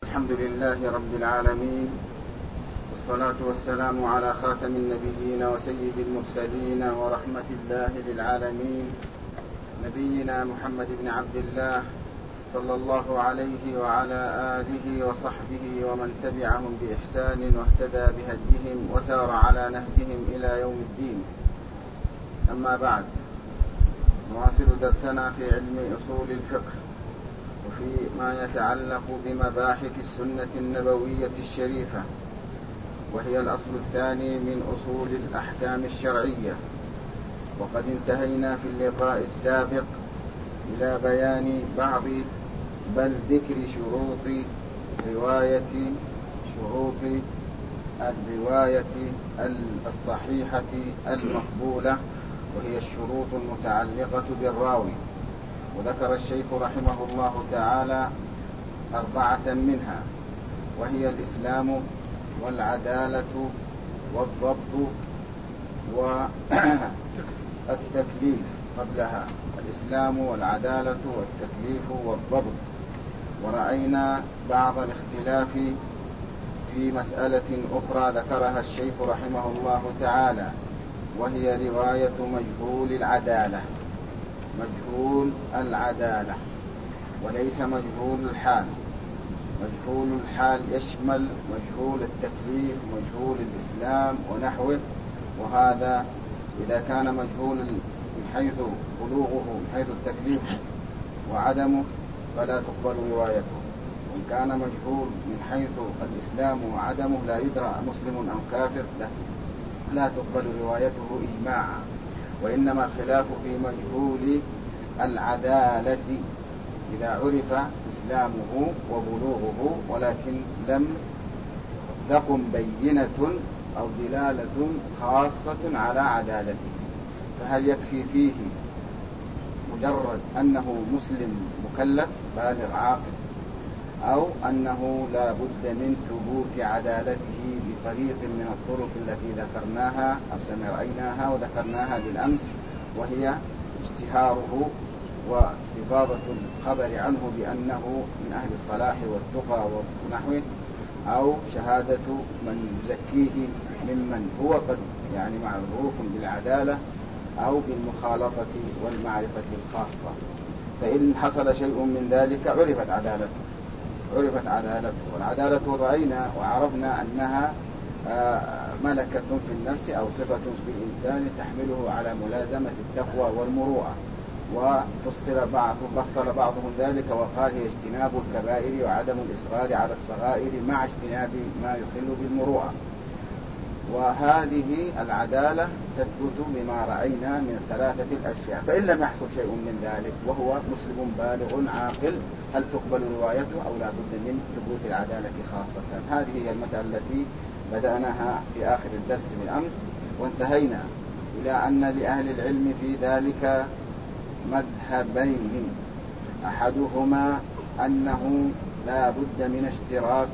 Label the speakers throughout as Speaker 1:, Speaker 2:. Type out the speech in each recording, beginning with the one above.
Speaker 1: الحمد لله رب العالمين، والصلاة والسلام على خاتم النبيين وسيد المرسلين ورحمة الله للعالمين، نبينا محمد بن عبد الله صلى الله عليه وعلى آله وصحبه ومن تبعهم بإحسان واهتدى بهديهم وسار على نهجهم إلى يوم الدين. أما بعد، نواصل درسنا في علم أصول الفقه وفي ما يتعلق بمباحث السنة النبوية الشريفة، وهي الأصل الثاني من أصول الأحكام الشرعية. وقد انتهينا في اللقاء السابق إلى بيان بعض بل ذكر شروط الرواية الصحيحة المقبولة، وهي الشروط المتعلقة بالراوي. وذكر الشيخ رحمه الله تعالى 4 منها، وهي الإسلام والعدالة والضبط والتكليف. قبلها الإسلام والعدالة والتكليف والضبط. ورأينا بعض الاختلاف في مسألة أخرى ذكرها الشيخ رحمه الله تعالى، وهي رواية مجهول العدالة وليس مجهول الحال. مجهول الحال يشمل مجهول التكليف، مجهول الإسلام ونحوه، وهذا إذا كان مجهول من حيث بلوغه من حيث التكليف وعدمه فلا تقبل روايته، وإن كان مجهول من حيث الإسلام وعدمه لا يدرى مسلم أم كافر لا تقبل روايته إجماعا. وإنما الخلاف في مجهول العدالة إذا عرف إسلامه وبلوغه ولكن لم تقم بينة أو دلالة خاصة على عدالته، فهل يكفي فيه مجرد أنه مسلم مكلف بالغ عاقل، أو أنه لا بد من ثبوت عدالته بطريق من الطرق التي ذكرناها أو سمعيناها وذكرناها بالأمس، وهي اشتهاره واستفاضة الخبر عنه بأنه من أهل الصلاح والتقى ونحوه، أو شهادة من يزكيه ممن هو قد معروف بالعدالة أو بالمخالطة والمعرفة الخاصة. فإن حصل شيء من ذلك عرفت عدالته. والعدالة رأينا وعرفنا أنها ملكة في النفس أو صفة في الإنسان تحمله على ملازمة التقوى والمروءة. وفصل بعضهم ذلك وقال هي اجتناب الكبائر وعدم الإصرار على الصغائر مع اجتناب ما يخل بالمروءة. وهذه العدالة تثبت بما رأينا من 3 أشياء. فإن لم يحصل شيء من ذلك وهو مسلم بالغ عاقل، هل تقبل روايته أو لا بد من ثبوت العدالة خاصة؟ هذه هي المسألة التي بدأناها في آخر الدرس بالأمس، وانتهينا إلى أن لأهل العلم في ذلك مذهبين. أحدهما أنه لا بد من اشتراط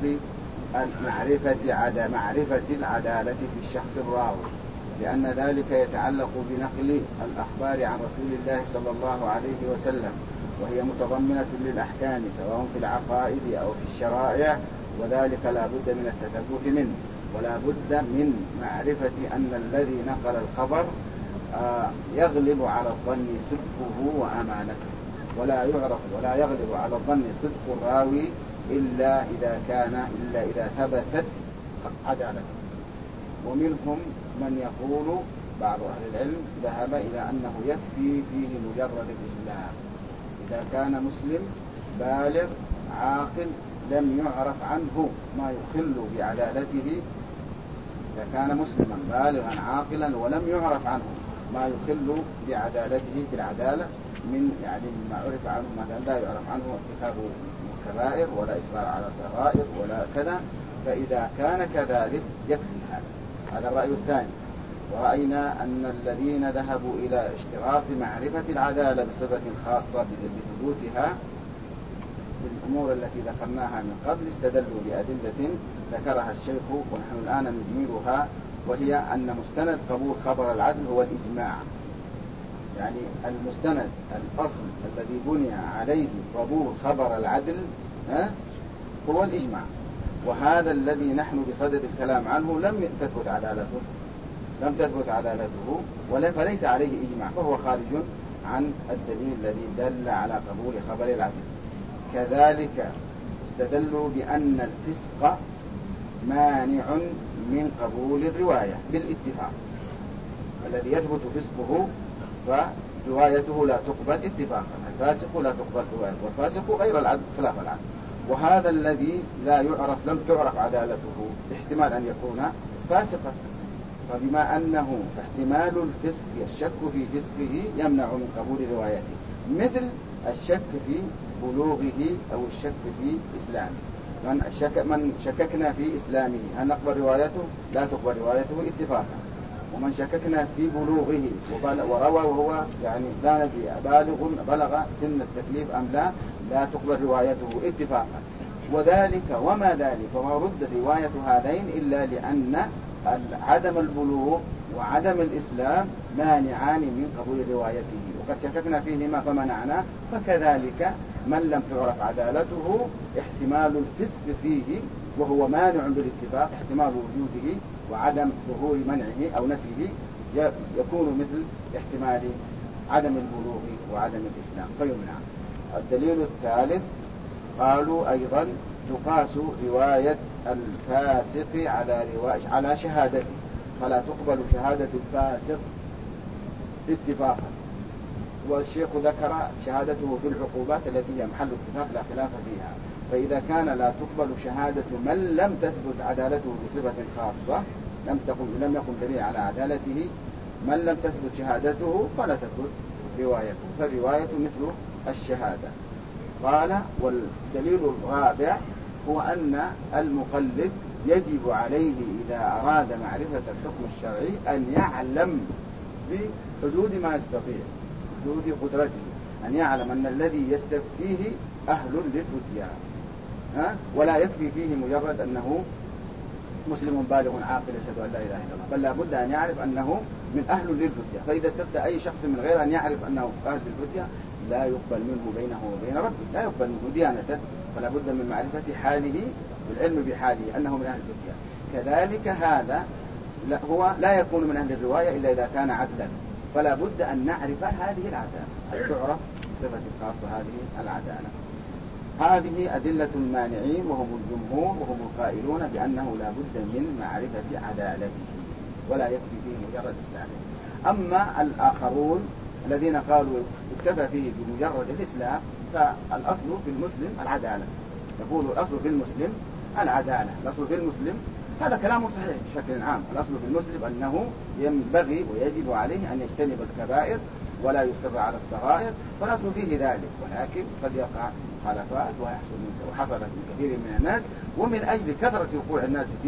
Speaker 1: معرفة العدالة في الشخص الراوي، لأن ذلك يتعلق بنقل الأخبار عن رسول الله صلى الله عليه وسلم، وهي متضمنة للأحكام سواء في العقائد أو في الشرائع، وذلك لا بد من التثبت منه، ولا بد من معرفة أن الذي نقل الخبر يغلب على الظن صدقه وأمانته، ولا يغلب على الظن صدق الراوي إلا إذا ثبتت عدالته. ومنهم من يقول بعض أهل العلم ذهب إلى أنه يكفي فيه مجرد الإسلام، إذا كان مسلم بالغ عاقل لم يعرف عنه ما يخل بعدالته، إذا كان مسلما بالغا عاقلا ولم يعرف عنه ما يخل بعدالته بالعدالة من ما عرف عنه مثلا لا يعرف عنه ارتكاب كبائر ولا إصرار على صغائر ولا كذا، فإذا كان كذلك يكفي هذا الرأي الثاني. ورأينا أن الذين ذهبوا إلى اشتراط معرفة العدالة بصفة خاصة بثبوتها بالأمور التي ذكرناها من قبل استدلوا بأدلة ذكرها الشيخ ونحن الآن نجملها، وهي أن مستند قبول خبر العدل هو الإجماع. يعني الأصل الذي بني عليه قبول خبر العدل هو الإجماع، وهذا الذي نحن بصدد الكلام عنه لم تثبت عدالته فليس عليه إجماع، فهو خارج عن الدليل الذي دل على قبول خبر العدل. كذلك استدلوا بأن الفسق مانع من قبول الرواية بالاتفاق، الذي يثبت فسقه فروايته لا تقبل اتفاقا، الفاسق لا تقبل روايته، والفاسق غير العدل خلاف العدل. وهذا الذي لا يعرف لم تعرف عدالته احتمال أن يكون فاسقا، فبما أنه احتمال الفسق الشك في فسقه يمنع من قبول روايته، مثل الشك في بلوغه أو الشك في إسلامه. من شككنا في إسلامه هل نقبل روايته؟ لا تقبل روايته اتفاقا. ومن شككنا في بلوغه وروى وهو يعني لا ندري بلغ سن التكليف أم لا تقبل روايته اتفاقا. وذلك وما ذلك وما رد رواية هذين إلا لأن عدم البلوغ وعدم الإسلام مانعان من قبول روايته، وقد شككنا فيهما فمنعنا. فكذلك من لم تعرف عدالته احتمال الفسق فيه وهو مانع بالاتفاق، احتمال وجوده وعدم ظهور منعه أو نفيه يكون مثل احتمال عدم البلوغ وعدم الإسلام فيمنع. الدليل الثالث قالوا أيضا تقاس رواية الفاسق على شهادته، فلا تقبل شهادة الفاسق اتفاقا. والشيخ ذكر شهادته في العقوبات التي هي محل اتفاق لا خلاف فيها. فإذا كان لا تقبل شهادة من لم تثبت عدالته بصفة خاصة، لم يكن دليل على عدالته، من لم تثبت شهادته فلا تثبت روايته، فالرواية مثل الشهادة. قال والدليل الرابع هو أن المقلد يجب عليه إذا أراد معرفة الحكم الشرعي أن يعلم بحدود ما يستطيع، حدود قدرته، أن يعلم أن الذي يستفتيه أهل للفتيا، ولا يكفي فيه مجرد أنه مسلم بالغ عاقل يشهد أن لا إله إلا الله، بل لابد أن يعرف أنه من أهل للفتيا. فإذا استفتى أي شخص من غير أن يعرف أنه أهل للفتيا لا يقبل منه بينه وبين ربه، لا يقبل منه ديانته، فلا بد من معرفة حاله والعلم بحاله أنه من أهل الفتيا. كذلك هذا هو لا يكون من أهل الرواية إلا إذا كان عدلا، فلا بد أن نعرف هذه العدالة، أن تعرف بصفة خاصة هذه العدالة. هذه أدلة المانعين وهم الجمهور، وهم القائلون بأنه لا بد من معرفة عدالته ولا يكفي فيه مجرد إسلامه. أما الآخرون الذين قالوا اكتفى فيه بمجرد الإسلام، فالأصل في المسلم العدالة، يقول الأصل في المسلم العدالة. الأصل في المسلم هذا كلام صحيح بشكل عام، الأصل في المسلم أنه ينبغي ويجب عليه أن يجتنب الكبائر ولا يصر على الصغائر، فالأصل فيه ذلك. ولكن قد يقع مخالفات وحصلت من كثير من الناس، ومن أجل كثرة وقوع الناس في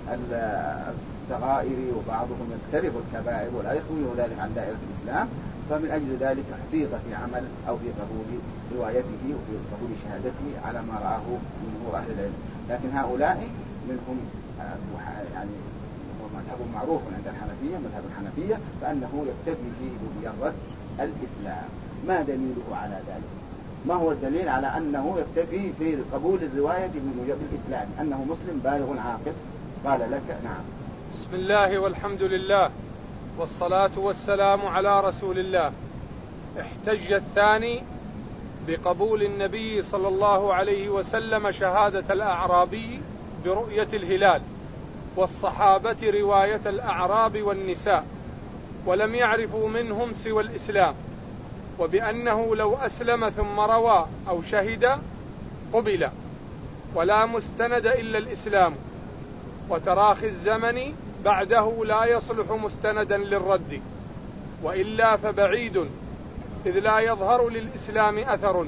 Speaker 1: الصغائر وبعضهم يقترف الكبائر ولا يخرج ذلك عن دائرة الإسلام، فمن أجل ذلك احتيط في عمل أو في قبول روايته وفي قبول شهادته على ما رآه جمهور أهل العلم. لكن هؤلاء منهم يعني مذهب معروف عند الحنفية، مذهب الحنفية، فأنه يكتفي فيه بمجرد الإسلام. ما دليله على ذلك؟ ما هو الدليل على أنه يكتفي في قبول الرواية بمجرد الإسلام أنه مسلم بالغ عاقل؟ قال لك نعم.
Speaker 2: بسم الله والحمد لله والصلاة والسلام على رسول الله. احتج الثاني بقبول النبي صلى الله عليه وسلم شهادة الأعرابي برؤية الهلال، والصحابة رواية الأعراب والنساء، ولم يعرفوا منهم سوى الإسلام، وبأنه لو أسلم ثم روى أو شهد قبل، ولا مستند إلا الإسلام، وتراخي الزمن بعده لا يصلح مستندا للرد، وإلا فبعيد، إذ لا يظهر للإسلام أثر.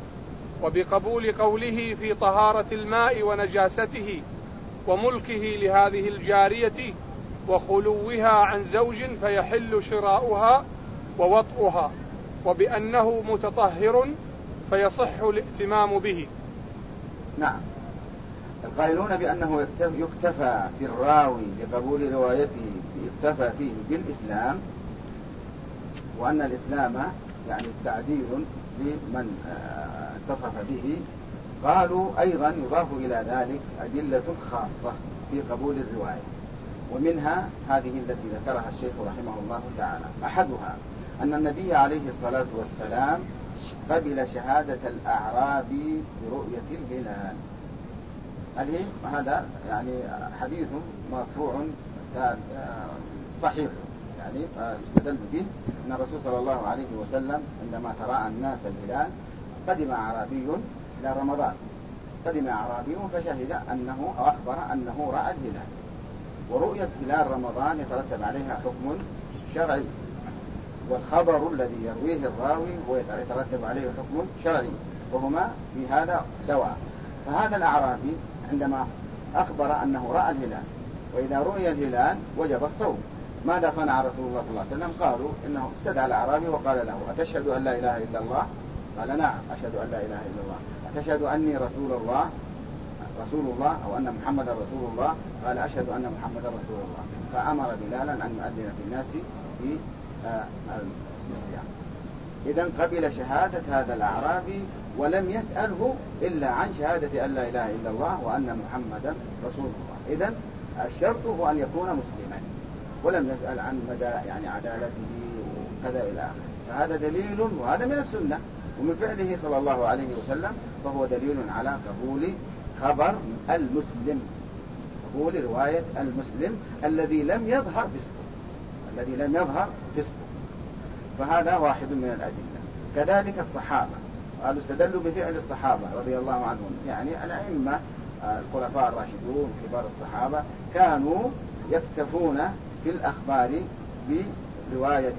Speaker 2: وبقبول قوله في طهارة الماء ونجاسته وملكه لهذه الجارية وخلوها عن زوج فيحل شراؤها ووطئها، وبأنه متطهر فيصح الائتمام به.
Speaker 1: نعم، القائلون بأنه يكتفى في الراوي بقبول روايته يكتفى فيه بالإسلام، وأن الإسلام يعني تعديل لمن اتصف به قالوا أيضا يضاف إلى ذلك أدلة خاصة في قبول الرواية، ومنها هذه التي ذكرها الشيخ رحمه الله تعالى. أحدها أن النبي عليه الصلاة والسلام قبل شهادة الأعرابي برؤية الهلال. هذا يعني حديث مرفوع صحيح، يعني استدل به أن الرسول صلى الله عليه وسلم عندما تراءى الناس الهلال قدم أعرابي إلى رمضان، قدم أعرابي فشهد أنه أو أخبر أنه رأى الهلال. ورؤية هلال رمضان يترتب عليها حكم شرعي، والخبر الذي يرويه الراوي ويترتب عليه حكم شرعي، وهما في هذا سواء. فهذا الأعرابي عندما أخبر أنه رأى الهلال، وإذا رؤي الهلال وجب الصوم، ماذا صنع رسول الله صلى الله عليه وسلم؟ قالوا إنه استدعى الأعرابي وقال له: أتشهد أن لا إله إلا الله؟ قال: نعم أشهد أن لا إله إلا الله. أتشهد أني رسول الله أو أن محمد رسول الله؟ قال: أشهد أن محمد رسول الله. فأمر بلالا أن يؤذن في الناس في الصيام. إذن قبل شهادة هذا الأعرابي ولم يسأله إلا عن شهادة أن لا إله إلا الله وأن محمدا رسول الله. إذن الشرط هو أن يكون مسلما، ولم يسأل عن مدى يعني عدالته وكذا إلى آخره. فهذا دليل، وهذا من السنة ومن فعله صلى الله عليه وسلم، فهو دليل على قبول خبر المسلم، قبول رواية المسلم الذي لم يظهر فسقه، فهذا واحد من الأدلة. كذلك الصحابة قالوا استدلوا بفعل الصحابة رضي الله عنهم، يعني الأئمة الخلفاء الراشدون كبار الصحابة كانوا يكتفون في الأخبار برواية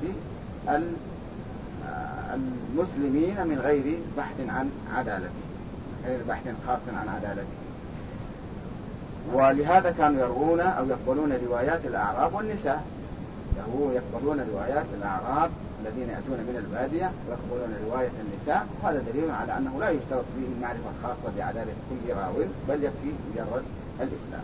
Speaker 1: المسلمين من غير بحث عن عدالته، غير بحث خاص عن عدالته. ولهذا كانوا يروون أو يقبلون روايات الأعراب والنساء، يقبلون روايات الأعراب الذين يأتون من البادية ويقبلون رواية النساء. هذا دليل على أنه لا يشترط فيه المعرفة الخاصة بعدالة كل راو، بل يكفي مجرد الإسلام.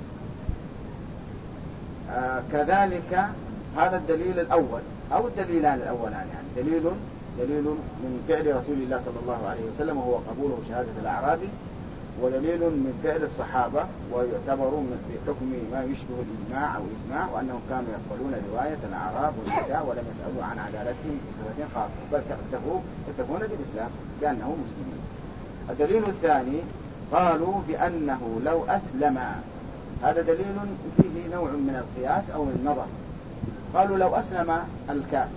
Speaker 1: كذلك هذا الدليل الأول أو الدليلان الأولان، يعني دليل من فعل رسول الله صلى الله عليه وسلم وهو قبوله شهادة الأعرابي، ودليل من فعل الصحابة ويعتبر في حكم ما يشبه الإجماع أو الإجماع، وأنهم كانوا يقبلون رواية الأعراب والنساء ولم يسألوا عن عدالتهم بصفة خاصة، بل يكتفون بالإسلام بأنهم مسلمين. الدليل الثاني قالوا بأنه لو أسلم، هذا دليل فيه نوع من القياس أو النظر. قالوا لو أسلم الكافر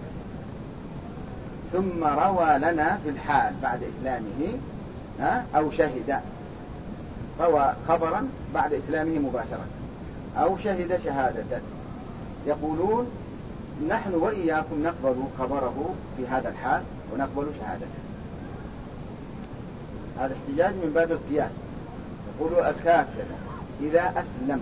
Speaker 1: ثم روى لنا في الحال بعد إسلامه أو شهد، روى خبرا بعد إسلامه مباشرة أو شهد شهادة، يقولون نحن وإياكم نقبل خبره في هذا الحال ونقبل شهادته. هذا احتجاج من باب القياس. يقولوا الكافر إذا أسلم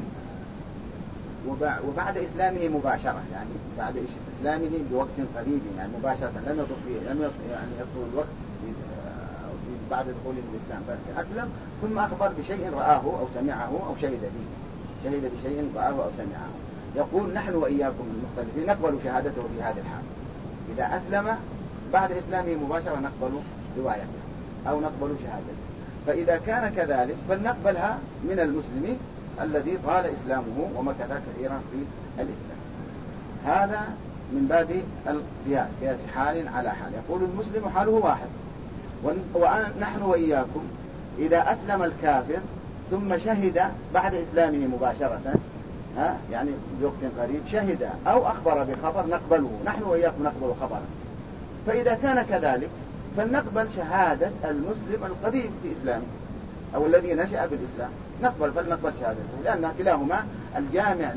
Speaker 1: وبعد إسلامه مباشرة، يعني بعد إسلامه بوقت قريب، يعني مباشرة لم يطول الوقت بعد دخوله الإسلام، بل أسلم ثم أخبر بشيء رآه أو سمعه أو شهد بشيء رآه أو سمعه. يقول نحن وإياكم المختلفين نقبل شهادته في هذا الحال. إذا أسلم بعد إسلامه مباشرة نقبل روايته أو نقبل شهادته. فإذا كان كذلك فلنقبلها من المسلم الذي طال إسلامه ومكث كثيرا في الإسلام. هذا من باب القياس، قياس حال على حال. يقول المسلم حاله واحد، ونحن وإياكم إذا أسلم الكافر ثم شهد بعد إسلامه مباشرة، يعني بوقت قريب شهد أو أخبر بخبر نقبله، نحن وإياكم نقبل خبرا. فإذا كان كذلك فلنقبل شهادة المسلم القديم في إسلامه أو الذي نشأ في الإسلام، فلنقبل شهادته، لأن كلاهما الجامع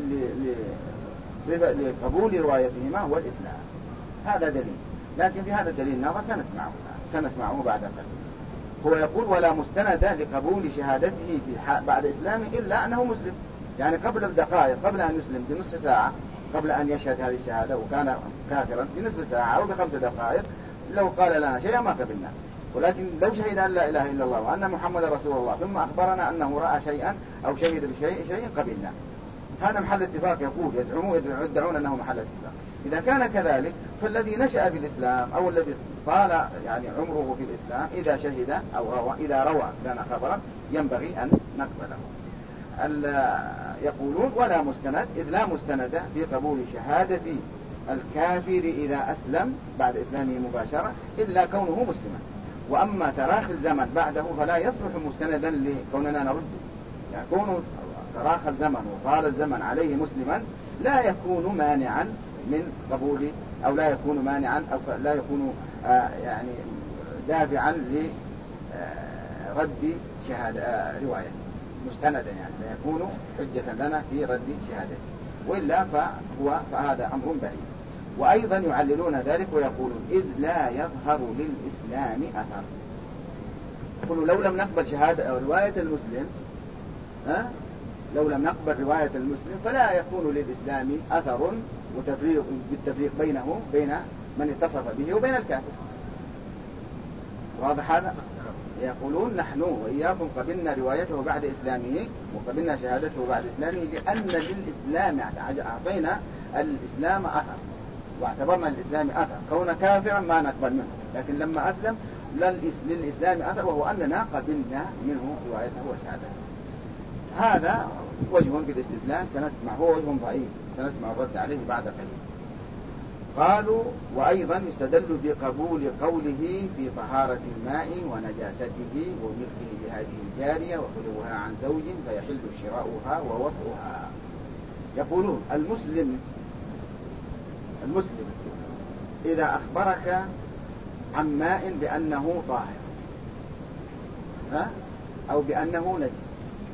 Speaker 1: لقبول روايتهما هو الإسلام. هذا دليل، لكن في هذا الدليل نظر سنسمعه بعد قليل. هو يقول ولا مستند لقبول شهادته بعد إسلامه إلا أنه مسلم، يعني قبل بدقائق، قبل أن يسلم بنصف ساعة، قبل أن يشهد هذه الشهادة وكان كافرا بنصف ساعة أو ب5 دقائق، لو قال لنا شيئا ما قبلنا. ولكن لو شهد أن لا إله إلا الله وأن محمد رسول الله ثم أخبرنا أنه رأى شيئا أو شهد بشيء قبلنا. هذا محل اتفاق. يقول يدعون أنه محل اتفاق. إذا كان كذلك فالذي نشأ في الإسلام أو الذي طال يعني عمره في الإسلام إذا شهد أو إذا روى لنا خبرا ينبغي أن نقبله. يقولون ولا مستند، إذ لا مستند في قبول شهادة الكافر إذا أسلم بعد إسلامه مباشرة إلا كونه مسلما، وأما تراخي الزمن بعده فلا يصلح مستندا لكوننا نرد. يعني كونه تراخى الزمن وطال الزمن عليه مسلما لا يكون مانعا من قبول، أو لا يكون مانعا، أو لا يكون يعني دافعا لرد شهادة رواية مستندا، يعني لا يكون حجة لنا في رد شهادته، وإلا فهذا أمر بعيد. وأيضا يعللون ذلك ويقولون إذ لا يظهر للإسلام أثر. يقولوا لو لم نقبل شهادة رواية المسلم، لو لم نقبل رواية المسلم فلا يكون للإسلام أثر وتفريق بالتفريق بينه بين من اتصف به وبين الكافر. واضح هذا؟ يقولون نحن وإياكم قبلنا روايته بعد إسلامه وقبلنا شهادته بعد إسلامه لأن للإسلام أعطينا الإسلام أثر واعتبرنا الإسلام أثر، كون كافرا ما نقبل منه، لكن لما أسلم للإسلام أثر وهو أننا قبلنا منه روايته وشهادته. هذا وجه في الاستدلال سنسمع، هو وجه ضعيف سنسمع الرد عليه بعد قليل. قالوا وأيضا يستدل بقبول قوله في طهارة الماء ونجاسته وملكه لهذه الجارية وخلوها عن زوج فيحل شراؤها ووطئها. يقولون المسلم إذا أخبرك عن ماء بأنه طاهر أو بأنه نجس،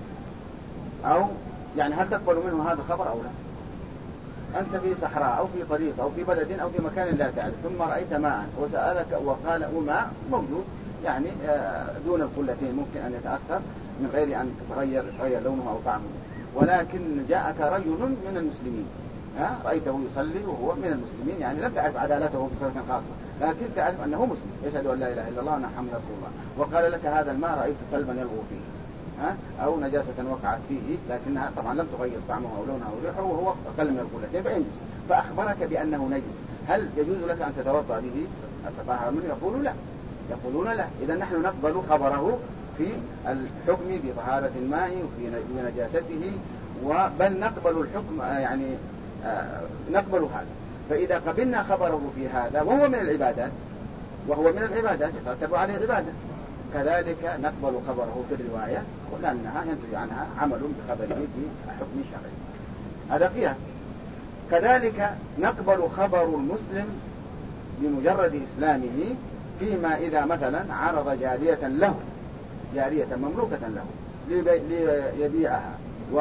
Speaker 1: أو يعني هل تقبل منه هذا الخبر أو لا؟ أنت في صحراء أو في طريق أو في بلد أو في مكان لا تعرف، ثم رأيت ماء وسألك وقال ماء موجود يعني دون القلتين، ممكن أن يتأثر من غير أن تتغير لونه أو طعمه، ولكن جاءك رجل من المسلمين رأيته يصلي وهو من المسلمين، يعني لم تعرف عدالته بصفة خاصة، لكن تعرف أنه مسلم يشهد أن لا إله إلا الله وأن محمدا رسول الله، وقال لك هذا الماء رأيت كلبا يلغو فيه أو نجاسة وقعت فيه لكنها طبعا لم تغير طعمه أو لونه أو ريحه وهو أقل من القلتين فينجس، فأخبرك بأنه نجس، هل يجوز لك أن تتوضأ به تطهر منه؟ يقولون لا. إذا نحن نقبل خبره في الحكم بطهارة الماء وفي نجاسته، بل نقبل الحكم يعني نقبل هذا. فإذا قبلنا خبره في هذا وهو من العبادات يترتب عليه عبادة، كذلك نقبل خبره في الرواية ولأنها ينتج عنها عمل بخبره في حكم شرعي. هذا قياس. كذلك نقبل خبر المسلم بمجرد إسلامه فيما إذا مثلا عرض جارية مملوكة له ليبيعها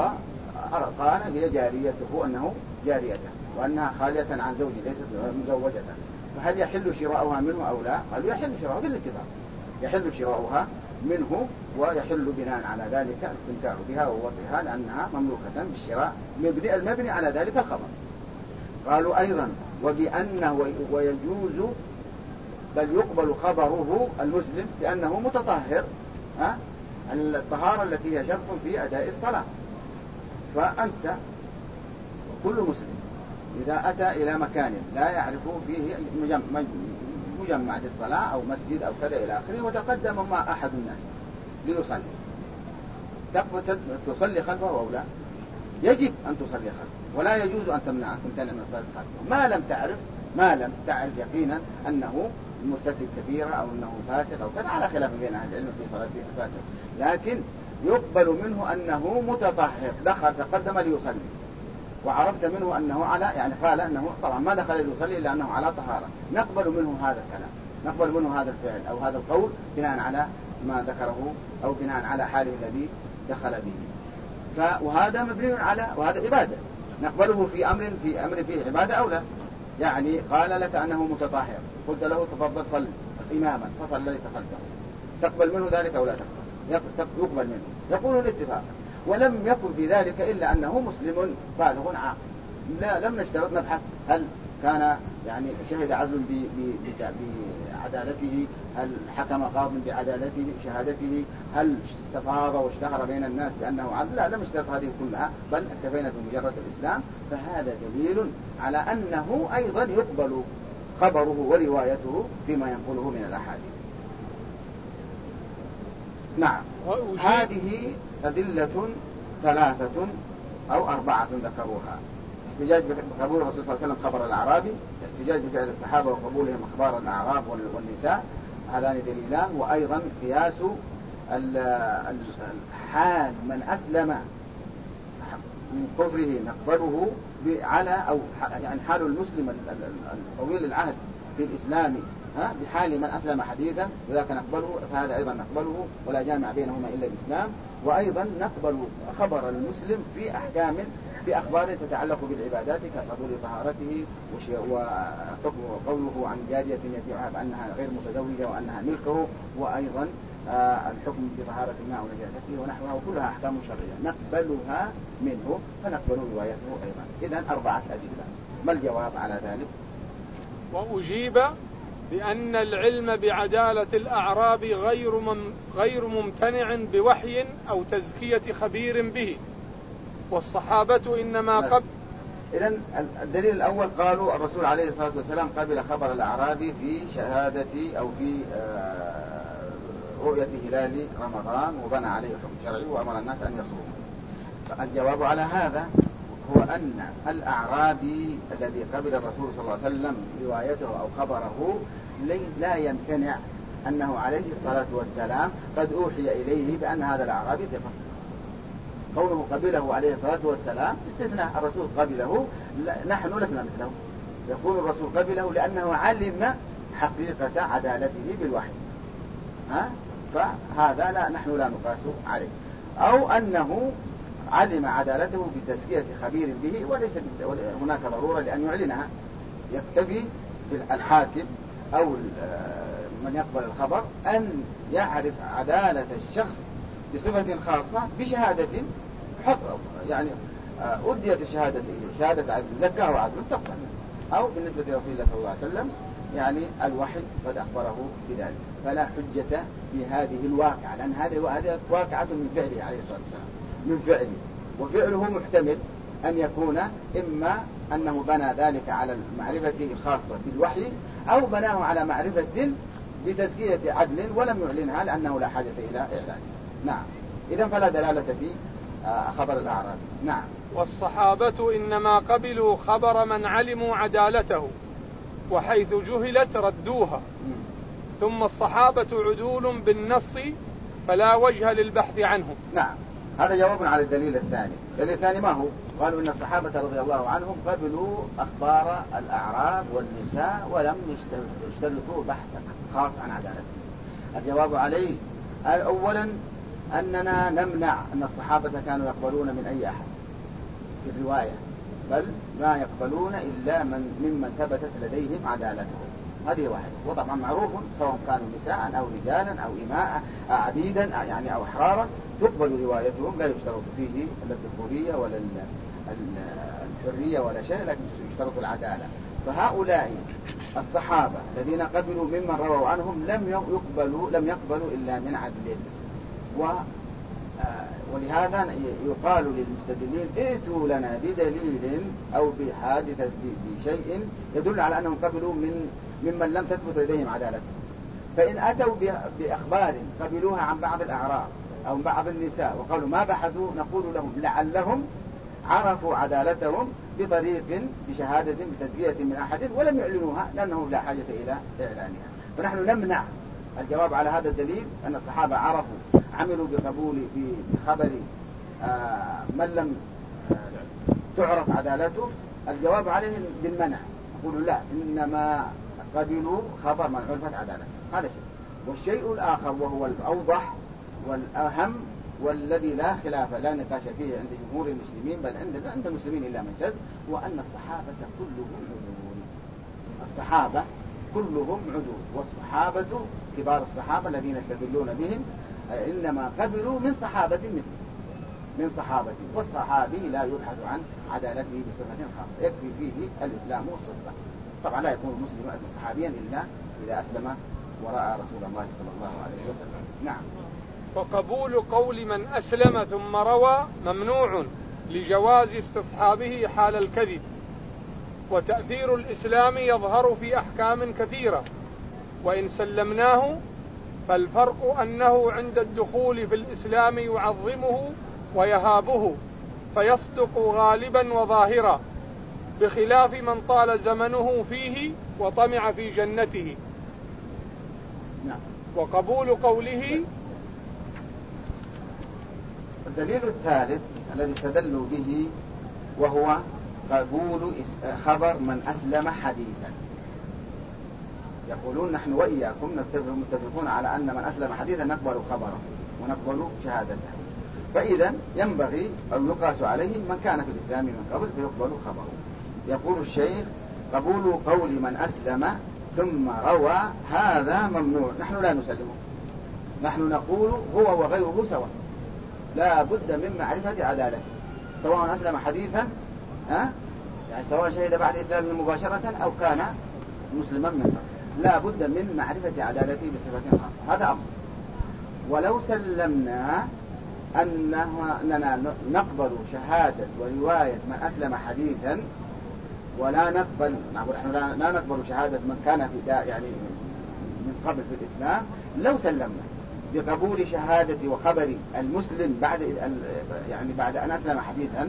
Speaker 1: وقال هي جاريته أنه جاريته وأنها خالية عن زوجه ليست مزوجة، فهل يحل شراؤها منه أو لا؟ قالوا يحل شراؤها بالاتفاق، يحل شراؤها منه ويحل بناء على ذلك استمتاع بها ووطئها لأنها مملوكة بالشراء المبني على ذلك الخبر. قالوا أيضا وبأنه ويجوز بل يقبل خبره المسلم بأنه متطهر، الطهارة التي هي شرط في أداء الصلاة. فأنت كل مسلم إذا أتى إلى مكان لا يعرف فيه مجمع للصلاة أو مسجد أو كذا إلى آخره وتقدم مع أحد الناس ليصلي، تصلي خلفه أو لا؟ يجب أن تصلي خلفه، ولا يجوز أن تمنع من الصلاة خلفه ما لم تعرف يقينا أنه مرتكب كبيرة أو أنه فاسق أو كذا، على خلاف بين أهل العلم في صلاة الفاسق، لكن يقبل منه أنه متطهر دخل تقدم ليصلي وعرفت منه أنه على يعني قال أنه طبعا ما دخل ليصلي إلا أنه على طهارة، نقبل منه هذا الكلام، نقبل منه هذا الفعل أو هذا القول بناء على ما ذكره أو بناء على حاله الذي دخل به. وهذا مبني على وهذا عبادة، نقبله في أمر فيه عبادة أو لا؟ يعني قال لك أنه متطهر قلت له تفضل صل إماما فصليت خلفه، تقبل منه ذلك أو لا تقبل؟ يقبل منه. يقول الاتفاق ولم يكن في ذلك إلا أنه مسلم بالغ عاقل. لا لم نشترط نبحث هل كان يعني شهد عدل بعدالته، هل حكم قاض بعدالته شهادته، هل استفاض واشتهر بين الناس بأنه عدل، لا لم نشترط هذه كلها، بل اكتفينا بمجرد الإسلام. فهذا دليل على أنه أيضا يقبل خبره وروايته فيما ينقله من الأحاديث. نعم. هذه أدلة 3 أو 4 ذكروها: احتجاج بقبول الرسول صلى الله عليه وسلم خبر الأعرابي، احتجاج بفعل الصحابة وقبولهم أخبار الأعراب والنساء، هذان دليلان. وأيضا قياس حال من أسلم من كفره نقبله على أو يعني حال المسلم الطويل العهد في الإسلام بحال من أسلم حديثا، وذاك نقبله، فهذا أيضا نقبله ولا جامع بينهما إلا الإسلام. وأيضا نقبل خبر المسلم في أحكام في أخبار تتعلق بالعبادات كقبول طهارته وقوله عن جارية يبيعها بأنها غير متزوجة وأنها ملكه، وأيضا الحكم بطهارة الماء ونجاسته ونحوها، وكلها أحكام شرعية نقبلها منه فنقبل روايته أيضا. إذن 4 أدلة. ما الجواب على ذلك؟
Speaker 2: وأجيب بأن العلم بعدالة الأعراب غير ممتنع بوحي أو تزكية خبير به، والصحابة إنما
Speaker 1: إذن الدليل الأول قالوا الرسول عليه الصلاة والسلام قبل خبر الأعرابي في شهادة أو في رؤية هلال رمضان وبنى عليه حكم شرعي وأمر الناس أن يصوموا. الجواب على هذا هو أن الأعرابي الذي قبل الرسول صلى الله عليه وسلم روايته أو خبره لا يمتنع أنه عليه الصلاة والسلام قد أوحي إليه بأن هذا الأعرابي ثقة. قوله قبله عليه الصلاة والسلام استثناء، الرسول قبله، نحن لسنا مثله. يقول الرسول قبله لأنه علم حقيقة عدالته بالوحي، فهذا لا نحن لا نقاس عليه. أو أنه علم عدالته بتزكية خبير به وليس هناك ضرورة لأن يعلنها، يكتفي الحاكم أو من يقبل الخبر أن يعرف عدالة الشخص بصفة خاصة بشهادة يعني أديت الشهادة إليه، شهادة عدل زكاه وعدل تقبل. أو بالنسبة لرسول الله صلى الله عليه وسلم يعني الوحي قد أخبره بذلك، فلا حجة في هذه الواقعة، لأن هذه واقعة من فعله عليه الصلاة والسلام، من فعله، وفعله محتمل أن يكون إما أنه بنى ذلك على المعرفة الخاصة بالوحي أو بناه على معرفة بتزكية عدل ولم يعلنها لأنه لا حاجة إلى إعلانها. نعم. إذن فلا دلالة في خبر الأعراب. نعم.
Speaker 2: والصحابة إنما قبلوا خبر من علموا عدالته، وحيث جهلت ردوها. ثم الصحابة عدول بالنص فلا وجه للبحث عنهم.
Speaker 1: نعم. هذا جواب على الدليل الثاني. الدليل الثاني ما هو؟ قالوا إن الصحابة رضي الله عنهم قبلوا أخبار الأعراب والنساء ولم يشترطوا بحثا خاص عن عدالته. الجواب عليه أولا أننا نمنع أن الصحابة كانوا يقبلون من أي أحد في الرواية، بل ما يقبلون إلا ممن ثبتت لديهم عدالته. هذه واحدة. وطبعا معروف سواء كانوا نساء أو رجالا أو إماء عبيدا يعني أو أحرارا تقبل روايتهم، لا يشترط فيه لا الذكورية ولا الحرية ولا شيء، لكن يشترط العدالة. فهؤلاء الصحابة الذين قبلوا ممن رووا عنهم لم يقبلوا إلا من عدل. ولهذا يقال للمستدلين ائتوا لنا بدليل أو بحادثة بشيء يدل على أنهم قبلوا ممن لم تثبت لديهم عدالته. فإن أتوا بأخبار قبلوها عن بعض الأعراب أو بعض النساء وقالوا ما بحثوا، نقول لهم لعلهم عرفوا عدالتهم بطريق بشهادة بتزكية من أحد ولم يعلنوها لأنهم لا حاجة إلى إعلانها. فنحن نمنع. الجواب على هذا الدليل أن الصحابة عملوا بقبول بخبر من لم تعرف عدالته. الجواب عليه بالمنع، نقول لا، إنما قبلوا خبر من عرفت عدالته. هذا شيء. والشيء الآخر وهو الأوضح والأهم والذي لا خلاف لا نقاش فيه عند جمهور المسلمين بل عند المسلمين إلا من شذ، وأن الصحابة كلهم عدول. الصحابة كلهم عدول، والصحابة كبار الصحابة الذين يستدلون بهم إنما قبلوا من صحابة مثل من صحابة، والصحابي لا يبحث عن عدالته بصفة خاصة، يكفي فيه الإسلام والصدق. طبعا لا يكون المسلم صحابيا إلا إذا أسلم ورأى رسول الله صلى الله عليه وسلم. نعم.
Speaker 2: وقبول قول من أسلم ثم روى ممنوع لجواز استصحابه حال الكذب. وتأثير الإسلام يظهر في أحكام كثيرة، وإن سلمناه فالفرق أنه عند الدخول في الإسلام يعظمه ويهابه فيصدق غالبا وظاهرا، بخلاف من طال زمنه فيه وطمع في جنته. وقبول قوله.
Speaker 1: الدليل الثالث الذي استدلوا به وهو قبول خبر من أسلم حديثا. يقولون نحن وإياكم متفقون على أن من أسلم حديثا نقبل خبره ونقبل شهادته، فإذا ينبغي أو يقاس عليه من كان في الإسلام من قبل فيقبل خبره. يقول الشيخ قبول قول من أسلم ثم روى هذا ممنوع، نحن لا نسلمه، نحن نقول هو وغيره سواء، لا بد من معرفة عدالته، سواء أسلم حديثا يعني سواء شهد بعد إسلامه مباشرة أو كان مسلما من قبل، لا بد من معرفة عدالته بصفة خاصة، هذا أمر. ولو سلمنا أننا نقبل شهادة ورواية من أسلم حديثا ولا نقبل لا نقبل شهادة من كان في يعني من قبل في الإسلام، لو سلمنا بقبول شهادة وخبر المسلم بعد أن أسلم حديثا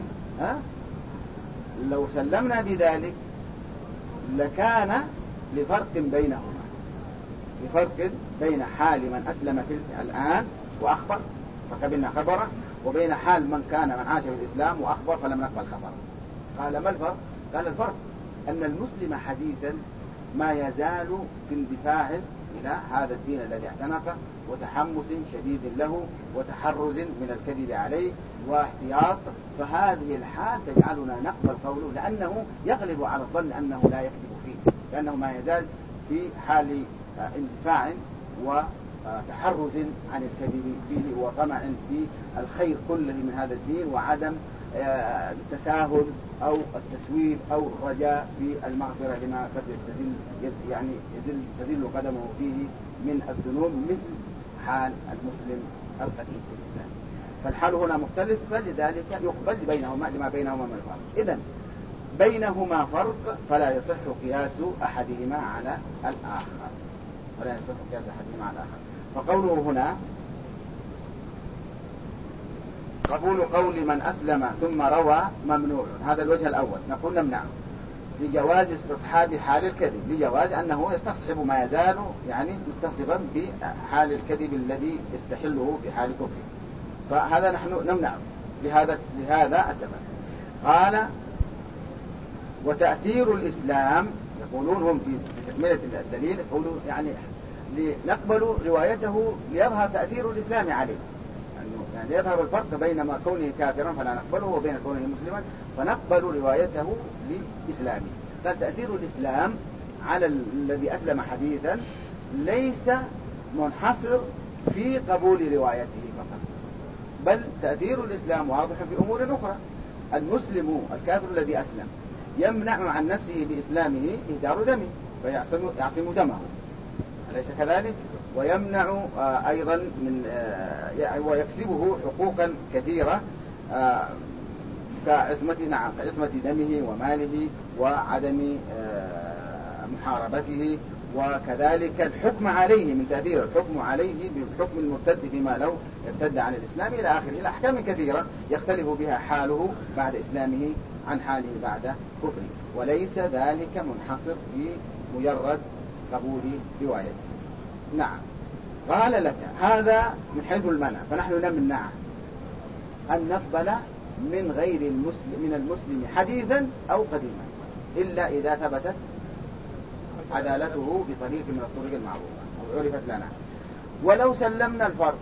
Speaker 1: لو سلمنا بذلك لكان لفرق بينهما، لفرق بين حال من أسلم الآن وأخبر فقبلنا خبره، وبين حال من عاش في الإسلام وأخبر فلم نقبل خبره. قال ما الفرق؟ قال الفرق أن المسلم حديثا ما يزال في اندفاع إلى هذا الدين الذي اعتنقه وتحمس شديد له وتحرز من الكذب عليه واحتياط، فهذه الحال تجعلنا نقبل قوله لأنه يغلب على الظن أنه لا يكذب فيه، لأنه ما يزال في حال اندفاع وتحرز عن الكذب فيه وطمع في الخير كله من هذا الدين وعدم التساهل أو التسويف أو الرجاء في المغفرة لما قد تزل قدمه فيه من الذنوب مثل حال المسلم القديم في الإسلام. فالحال هنا مختلف، فلذلك يقبل بينهما لما بينهما من الفرق. إذن بينهما فرق فلا يصح قياس أحدهما على الآخر، فلا يصح قياس أحدهما على الآخر. فقوله هنا قبول قول من أسلم ثم روى ممنوع، هذا الوجه الأول نقول نمنعه لجواز استصحاب حال الكذب، لجواز أنه يستصحب ما يزال يعني متصفا بحال الكذب الذي يستحله في حال كفره، فهذا نحن نمنعه لهذا السبب. قال وتأثير الإسلام، يقولون هم في تكملة الدليل يقولون يعني لنقبل روايته ليظهر تأثير الإسلام عليه، يعني يظهر الفرق بين ما كونه كافرا فلا نقبله وبين كونه مسلما فنقبل روايته لإسلامه. فتأثير الإسلام على الذي أسلم حديثا ليس منحصر في قبول روايته فقط، بل تأثير الإسلام واضح في أمور أخرى. المسلم الكافر الذي أسلم يمنع عن نفسه بإسلامه إهدار دمه فيعصم دمه، أليس كذلك؟ ويمنع أيضا من ويكسبه حقوقا كثيرة كعصمة دمه وماله وعدم محاربته، وكذلك الحكم عليه من تأثير الحكم عليه بحكم المرتد فيما لو ارتد عن الإسلام إلى آخره، إلى أحكام كثيرة يختلف بها حاله بعد إسلامه عن حاله بعد كفره، وليس ذلك منحصر في مجرد قبول روايته. نعم. قال لك هذا من حيث المنع، فنحن نمنع أن نقبل من غير المسلم حديثا أو قديما إلا إذا ثبتت عدالته بطريق من الطرق المعروفة أو عرفت لنا. ولو سلمنا الفرق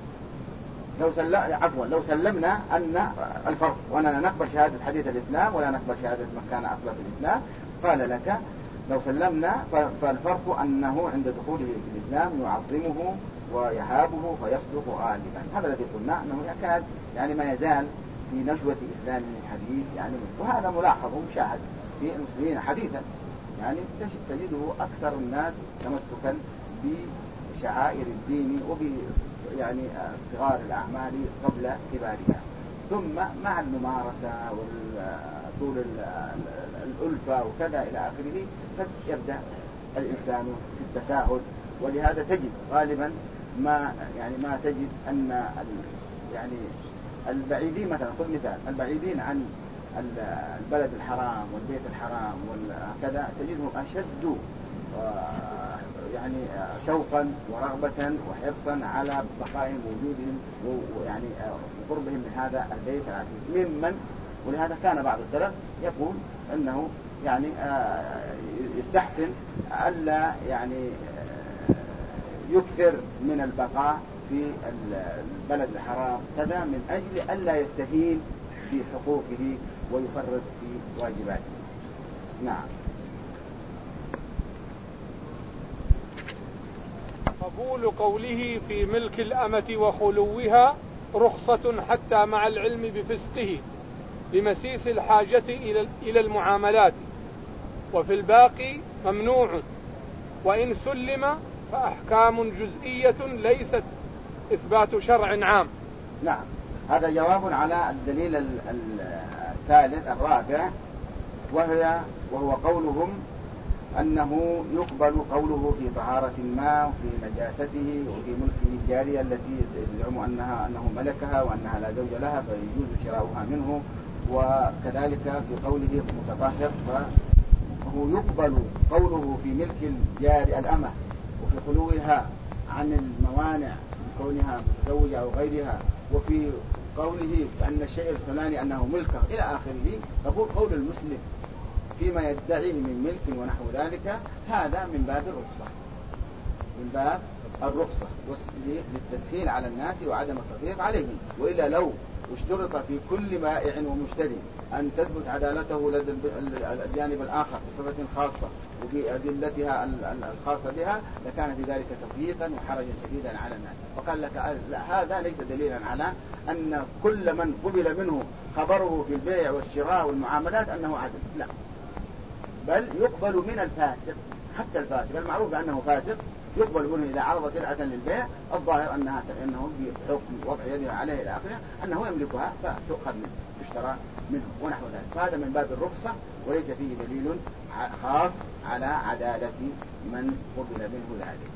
Speaker 1: لو سلمنا أن الفرق وأننا نقبل شهادة حديث الإسلام ولا نقبل شهادة من كان أصلا في الإسلام، قال لك لو سلمنا فالفرق أنه عند دخوله في الإسلام يعظمه ويهابه فيصدق غالبا. هذا الذي قلنا أنه يكاد يعني ما يزال في نشوة إسلام حديث يعني، وهذا ملاحظ ومشاهد في المسلمين حديثا، يعني تجده أكثر الناس تمسكا بشعائر الدين يعني صغار الأعمال قبل كبارها، ثم مع الممارسة طول الألفة وكذا إلى آخره، فيبدأ الإنسان في التساهل. ولهذا تجد غالبا ما تجد أن يعني البعيدين، مثلا خذ مثال، البعيدين عن البلد الحرام والبيت الحرام وكذا تجدهم أشد يعني شوقا ورغبة وحرصا على بقاء وجودهم ويعني قربهم من هذا البيت العتيق ممن. ولهذا كان بعض السلف يقول أنه يعني يستحسن ألا يعني يكثر من البقاء في البلد الحرام كذا من أجل ألا يستهين في حقوقه ويفرط في واجباته. نعم.
Speaker 2: قبول قوله في ملك الأمة وخلوها رخصة حتى مع العلم بفسقه لمسيس الحاجة إلى المعاملات، وفي الباقي ممنوع، وإن سلم فأحكام جزئية ليست إثبات شرع عام.
Speaker 1: نعم، هذا جواب على الدليل الثالث الرابع، وهو قولهم أنه يقبل قوله في طهارة الماء وفي نجاسته وفي ملكه الجارية التي يزعم أنه ملكها وأنها لا زوج لها فيجوز شراؤها منه، وكذلك في قوله متطهر فهو يقبل قوله في ملك الجارية الأمة وفي خلوها عن الموانع كونها متزوجة أو غيرها، وفي قوله أن الشيء الفلاني أنه ملكه إلى آخره. قبول قول المسلم فيما يدعي من ملك ونحو ذلك هذا من باب الرخصة، من باب الرخصة للتسهيل على الناس وعدم التضييق عليهم. وإلا لو اشترط في كل بائع ومشتري أن تثبت عدالته لدى الجانب الآخر بصفة خاصة وبأدلتها الخاصة بها لكان في ذلك تضييقا وحرجا شديدا على الناس. وقال لك لا، هذا ليس دليلا على أن كل من قبل منه خبره في البيع والشراء والمعاملات أنه عدل، لا، بل يقبل من الفاسق، حتى الفاسق المعروف أنه فاسق يقبل منه إذا عرض سلعة للبيع الظاهر أنه بحكم وضع يده عليه إلى آخره أنه يملكها فتؤخذ منه تشترى منه ونحو ذلك. فهذا من باب الرخصة وليس فيه دليل خاص على عدالة من قبل منه ذلك.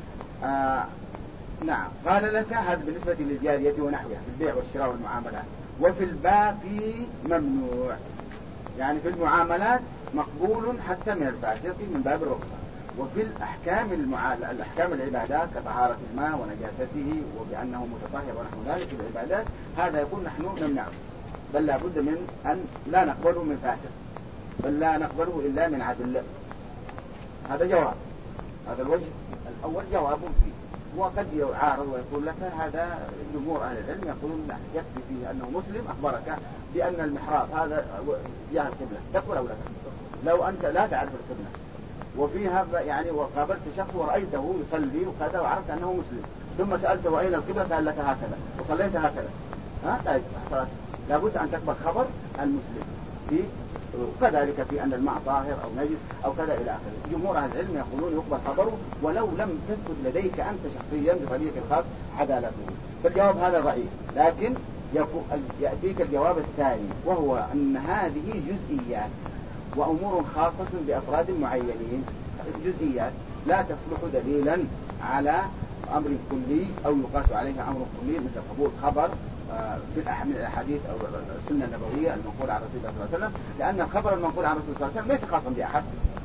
Speaker 1: نعم. قال لك هذا بالنسبة للجارية ونحوها في البيع والشراء والمعاملات. وفي الباقي ممنوع، يعني في المعاملات مقبول حتى من الفاسق من باب الرخصة. وفي الأحكام العبادات كطهارة الماء ونجاسته وبأنه متطهر ونحو ذلك في العبادات هذا يقول نحن نمنعه، بل لا بد من أن لا نقبله من فاسق، بل لا نقبله إلا من عدل. هذا جواب، هذا الوجه الأول جواب فيه. وقد يعارض ويقول لك هذا جمهور أهل العلم يقولون لا، يكفي فيه أنه مسلم أخبرك بأن المحراب هذا جهة القبلة، تقبل أو لا تقبل لو أنت لا تعرف القبلة وفيها يعني وقابلت شخص ورأيته يصلي وكذا وعرفت أنه مسلم ثم سألته أين القبلة قال لك هكذا وصليت هكذا، لا يصح صلاة. لابد أن تقبل خبر المسلم في، وكذلك في أن الماء طاهر أو نجس أو كذا إلى آخره. جمهور أهل العلم يقولون يقبل خبره ولو لم تثبت لديك أنت شخصيا بطريق خاص عدالته. فالجواب هذا ضعيف، لكن يأتيك الجواب الثاني وهو أن هذه جزئيات وأمور خاصة بأفراد معينين، جزئيات لا تصلح دليلا على أمر كلي أو يقاس عليها أمر كلي مثل قبول خبر في الأحاديث أو السنة النبوية المنقولة عن رسول الله صلى الله عليه وسلم، لأن الخبر المنقول عن رسول الله صلى الله عليه وسلم ليس خاصا بأحد،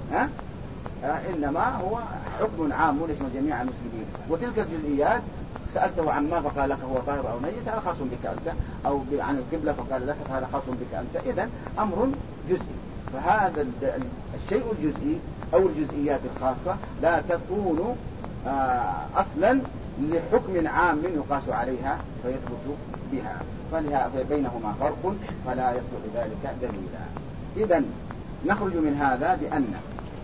Speaker 1: إنما هو حكم عام يشمل جميع المسلمين. وتلك الجزئيات سألته عن ما فقال لك هو طاهر أو نجس هذا خاص بك أنت، أو عن القبلة فقال لك هذا خاص بك أنت. إذن أمر جزئي، فهذا الشيء الجزئي أو الجزئيات الخاصة لا تكون أصلا لحكم عام يقاس عليها فيثبت بها، فبينهما فرق فلا يصلح ذلك دليلا. إذن نخرج من هذا بأن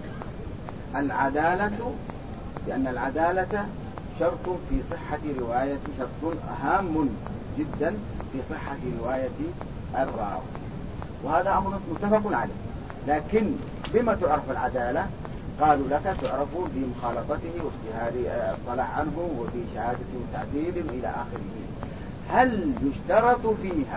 Speaker 1: العدالة شرط في صحة رواية، شرط هام جدا في صحة رواية الراوي، وهذا أمر متفق عليه. لكن بما تعرف العدالة؟ قالوا لك تعرف بمخالطته واجتهاد الصلاة عنه وفي شهادته وتعديل إلى آخره. هل يشترط فيها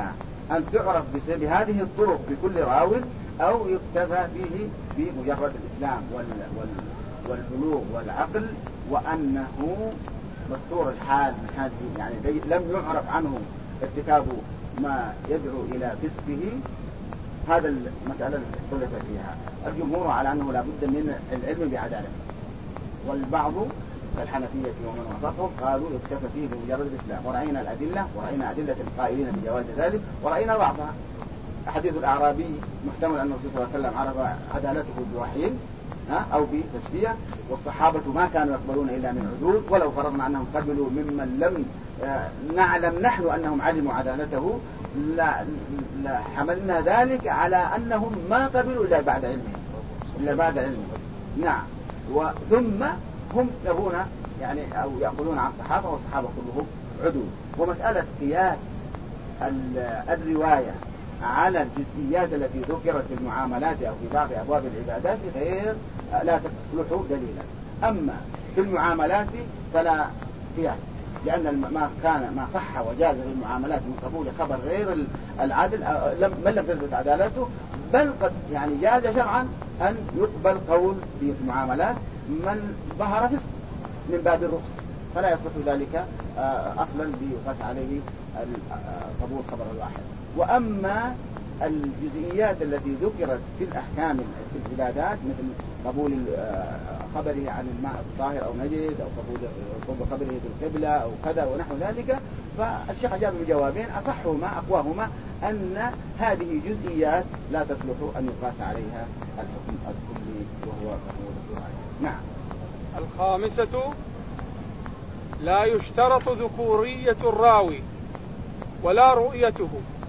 Speaker 1: أن تعرف بهذه الطرق بكل راو، أو يكتفى به بمجرد الإسلام والبلوغ والعقل، وأنه مستور الحال من هذه، يعني لم يعرف عنه ارتكاب ما يدعو إلى فسقه. هذا المسألة التي اختلف فيها الجمهور على أنه لا بد من العلم بعدالة، والبعض كالحنفية ومن وافقهم قالوا يكتفى فيه بمجرد الإسلام. ورأينا الأدلة، ورأينا أدلة القائلين بجواز ذلك، ورأينا بعضها. حديث الأعرابي محتمل أن الرسول صلى الله عليه وسلم عرف عدالته بوحي أو بتسبية، والصحابة ما كانوا يقبلون إلا من عدول، ولو فرضنا أنهم قبلوا ممن لم نعلم نحن أنهم علموا عدالته لا حملنا ذلك على أنهم ما قبلوا إلا بعد علمه. نعم. ثم هم يرون يعني أو يأخذون عن الصحابة، والصحابة كلهم عدول. ومسألة قياس الرواية على الجزئيات التي ذكرت في المعاملات أو في باقي أبواب العبادات غير لا تصلح دليلا. أما في المعاملات فلا قياس، لأن ما صح وجاز في المعاملات من قبول خبر غير العادل من لم تثبت عدالته، بل قد يعني جاز شرعا أن يقبل قول في المعاملات من ظهر فسق من باب الرخص، فلا يصلح ذلك أصلا ليقاس عليه قبول خبر الواحد. وأما الجزئيات التي ذكرت في الأحكام في العبادات مثل قبول خبره عن الماء الطاهر أو نجس، أو قبول خبره بالقبلة أو كذا ونحو ذلك، فالشيخ أجاب بجوابين أصحهما أقواهما أن هذه جزئيات لا تصلح أن يقاس عليها الحكم الكلي وهو قبول الرواية. نعم.
Speaker 2: الخامسة: لا يشترط ذكورية الراوي ولا رؤيته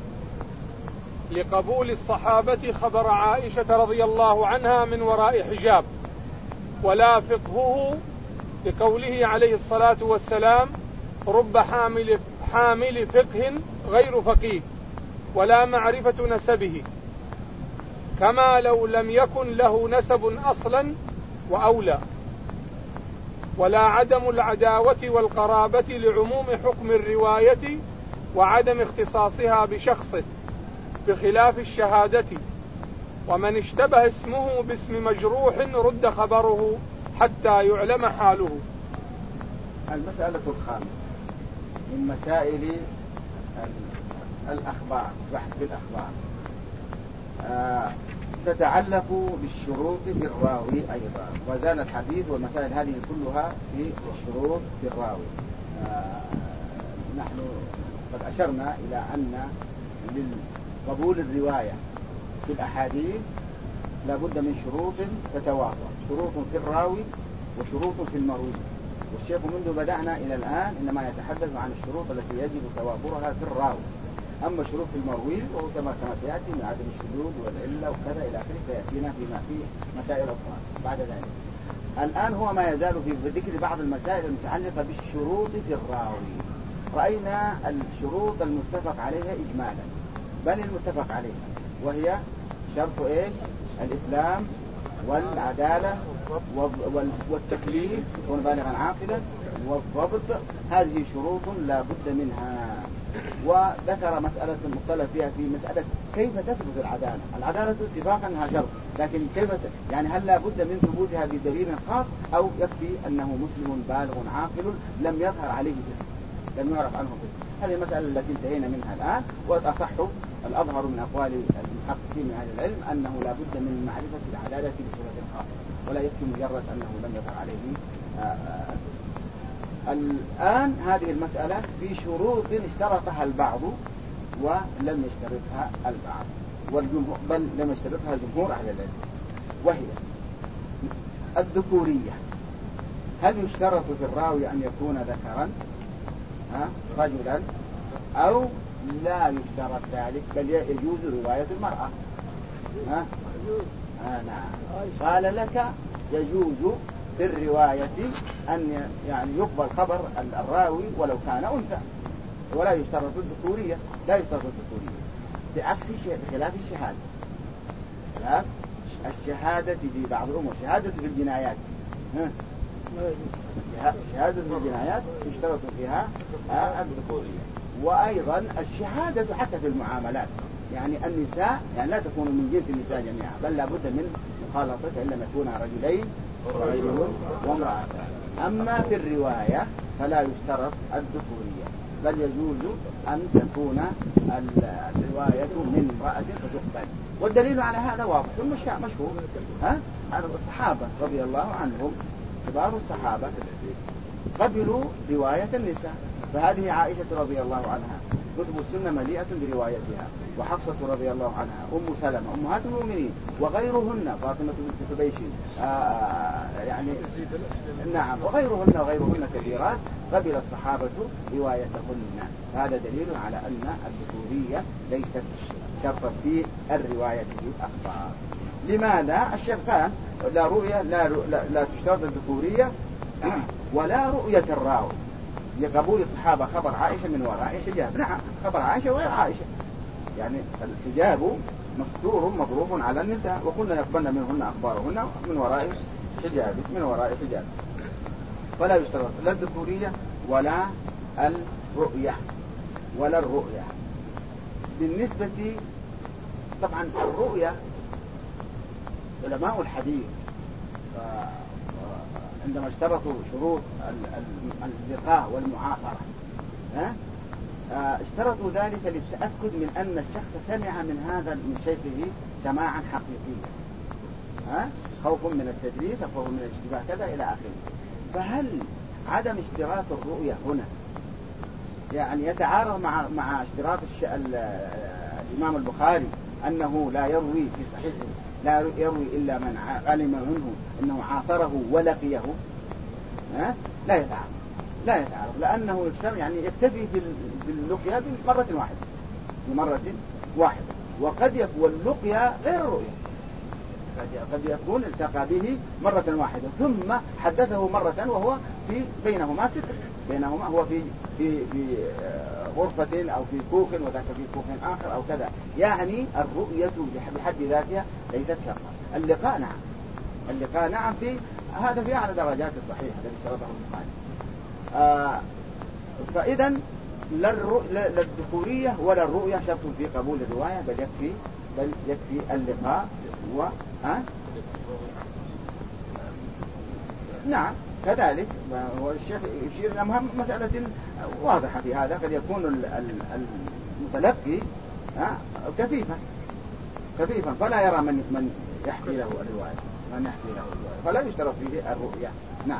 Speaker 2: لقبول الصحابة خبر عائشة رضي الله عنها من وراء حجاب، ولا فقهه لقوله عليه الصلاة والسلام: رب حامل فقه غير فقيه، ولا معرفة نسبه، كما لو لم يكن له نسب أصلا وأولى، ولا عدم العداوة والقرابة لعموم حكم الرواية وعدم اختصاصها بشخصه بخلاف الشهادة، ومن اشتبه اسمه باسم مجروح رد خبره حتى يعلم حاله.
Speaker 1: المسألة الخامسة من مسائل الأخبار، بحث بالأخبار، تتعلق بالشروط في الراوي أيضا، وزال الحديث والمسائل هذه كلها في الشروط في الراوي. نحن قد أشرنا إلى أن لقبول الرواية في الأحاديث لابد من شروط تتوافر، شروط في الراوي وشروط في المروي. والشيخ منذ بدأنا إلى الآن إنما يتحدث عن الشروط التي يجب توافرها في الراوي. أما الشروط في المروي وهو كما سيأتي من عدم الشذوذ والعلة وكذا إلى آخره سيأتينا في مسائل أخرى بعد ذلك. الآن هو ما يزال في ذكر بعض المسائل المتعلقة بالشروط في الراوي. رأينا الشروط المتفق عليها إجمالا، بل المتفق عليها، وهي شرط إيش؟ الإسلام والعدالة والتكليف يكون بالغا عاقلا والضبط. هذه شروط لا بد منها. وذكر مسألة مختلف فيها في مسألة كيف تثبت العدالة. العدالة اتفاقا انها شرط، لكن كيف يعني هل لا بد من ثبوتها بدليل خاص، او يكفي انه مسلم بالغ عاقل لم يظهر عليه فسق، لم يعرف عنه فسق. هذه المسألة التي انتهينا منها الآن. والأصح الأظهر من أقوال المحققين من أهل العلم أنه لا بد من معرفة العدالة بصفة خاصة، ولا يكفي مجرد أنه لم يظهر عليه الفسق. الآن هذه المسألة في شروط اشترطها البعض ولم يشترطها البعض، بل لم يشترطها جمهور أهل العلم، وهي الذكورية. هل يشترط في الراوي أن يكون ذكرا رجلا أو لا يشترط ذلك، بل يجوز رواية المرأة؟ نعم. قال لك يجوز في الرواية أن يعني يقبل خبر الراوي ولو كان أنثى، ولا يشترط الذكورية، لا يشترط الذكورية، بعكس بخلاف الشهادة. خلاف الشهادة في بعض الأمور، شهادة في الجنايات، شهادة في الجنايات يشترط فيها الذكورية. وأيضا الشهادة حتى في المعاملات، يعني النساء يعني لا تكون من جنس النساء جميعا، بل لابد من مخالطتها إلا أن يكون رجلين ورجل وامرأة. أما في الرواية فلا يشترط الذكورية، بل يجوز أن تكون الرواية من امرأة فتقبل. والدليل على هذا واضح مشهور، الصحابة رضي الله عنهم كبار الصحابة قبلوا رواية النساء، فهذه عائشة رضي الله عنها كتب السنة مليئة بروايتها، وحفصة رضي الله عنها، أم سلمة أمهات المؤمنين، وغيرهن فاطمة بنت حبيش يعني نعم وغيرهن كثيرات قبل الصحابة روايتهن. هذا دليل على أن الذكورية ليست شرطا في الرواية بالأخبار. لماذا؟ الشرطان لا رؤية لا تشترط الذكورية ولا رؤية الراوي. لقبول الصحابة خبر عائشة من وراء حجاب. نعم خبر عائشة وغير عائشة، يعني الحجاب مستور مضروب على النساء، وكنا يقبلن منهن أخبارهن من وراء حجاب. فلا يشترط لا الذكورية ولا الرؤية. بالنسبة طبعا الرؤية علماء الحديث عندما اشترطوا شروط اللقاء والمعاصرة اشترطوا ذلك للتأكد من أن الشخص سمع من شيخه سماعا حقيقيا، خوف من التدليس أو خوف من الاشتباه كذا إلى آخره. فهل عدم اشتراط الرؤية هنا يعني يتعارض مع اشتراط الإمام البخاري أنه لا يروي في صحيحه لا يروي إلا من علم منه أنه عاصره ولقيه؟ لا يتعارض لأنه يعني يكتفي باللقيا بمرة واحدة، وقد يكون اللقيا غير الرؤيا، قد يكون التقى به مرة واحدة ثم حدثه مرة وهو بينهما ستر، بينهما هو في غرفة أو في كوخ وذاك في كوخ آخر أو كذا. يعني الرؤية بحد ذاتها ليست شرطا. اللقاء نعم في هذا في أعلى درجات الصحيح الذي شرطه البخاري. فإذا لا الذكورية ولا الرؤية شرط في قبول الرواية، بل يكفي اللقاء نعم كذلك. والشيخ يشير إلى مسألة واضحة في هذا، قد يكون المتلقي كفيفا فلا يرى من يحكي له الرواية فلا يشترط فيه الرؤية. نعم.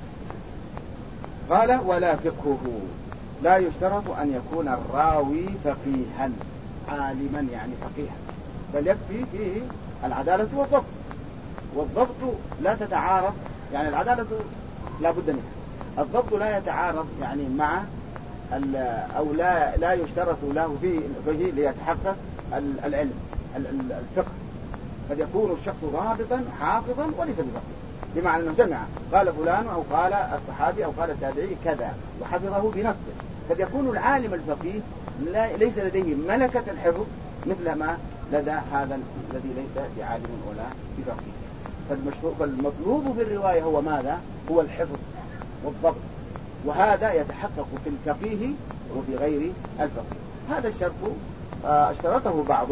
Speaker 1: قال ولا فقهه، لا يشترط أن يكون الراوي فقيها عالما يعني فقيها، بل يكفي فيه العدالة والضبط لا تتعارض، يعني العدالة لا بد منها، الضبط لا يتعارض يعني مع أو لا يشترط له فيه ليتحقق العلم الفقه. قد يكون الشخص ضابطا حافظا وليس بفقيه، بمعنى أنه سمع قال فلان أو قال الصحابي أو قال التابعي كذا وحفظه بنفسه. قد يكون العالم الفقيه ليس لديه ملكة الحفظ مثل ما لدى هذا الذي ليس بعالم ولا بفقيه. فالمطلوب في الرواية هو ماذا؟ هو الحفظ والضبط، وهذا يتحقق في الفقيه وفي غير الفقيه. هذا الشرط اشترطه بعض